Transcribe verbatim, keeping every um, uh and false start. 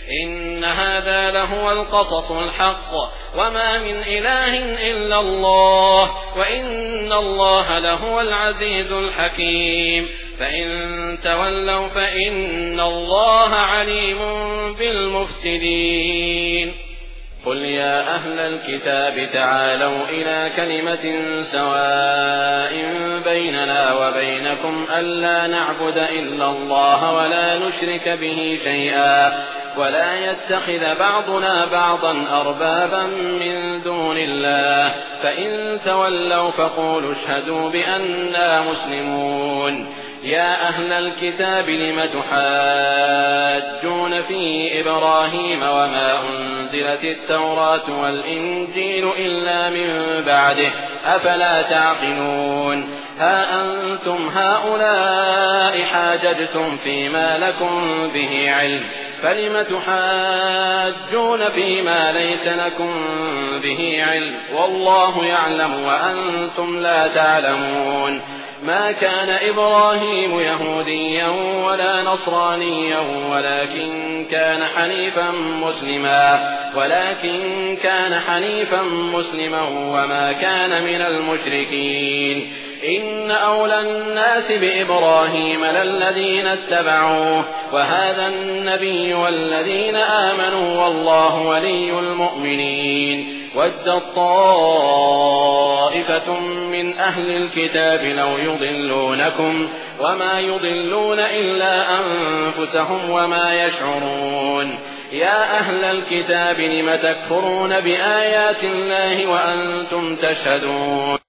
إن هذا لهو القصص الحق وما من إله إلا الله وإن الله لهو العزيز الحكيم فإن تولوا فإن الله عليم بالمفسدين قل يا أهل الكتاب تعالوا إلى كلمة سواء بيننا وبينكم ألا نعبد إلا الله ولا نشرك به شيئا ولا يتخذ بعضنا بعضا أربابا من دون الله فإن تولوا فقولوا اشهدوا بأننا مسلمون يا أهل الكتاب لم تحاجون في إبراهيم وما أنزلت التوراة والإنجيل إلا من بعده أفلا تعقلون ها أنتم هؤلاء حاججتم فيما لكم به علم فلم تحاجون فيما ليس لكم به علم والله يعلم وأنتم لا تعلمون ما كان إبراهيم يهوديا ولا نصرانيا ولكن كان حنيفا مسلما ولكن كان حنيفا مسلما وما كان من المشركين إن أولى الناس بإبراهيم للذين اتبعوه وهذا النبي والذين آمنوا والله ولي المؤمنين ودت طائفة من أهل الكتاب لو يضلونكم وما يضلون إلا أنفسهم وما يشعرون يا أهل الكتاب لم تكفرون بآيات الله وأنتم تشهدون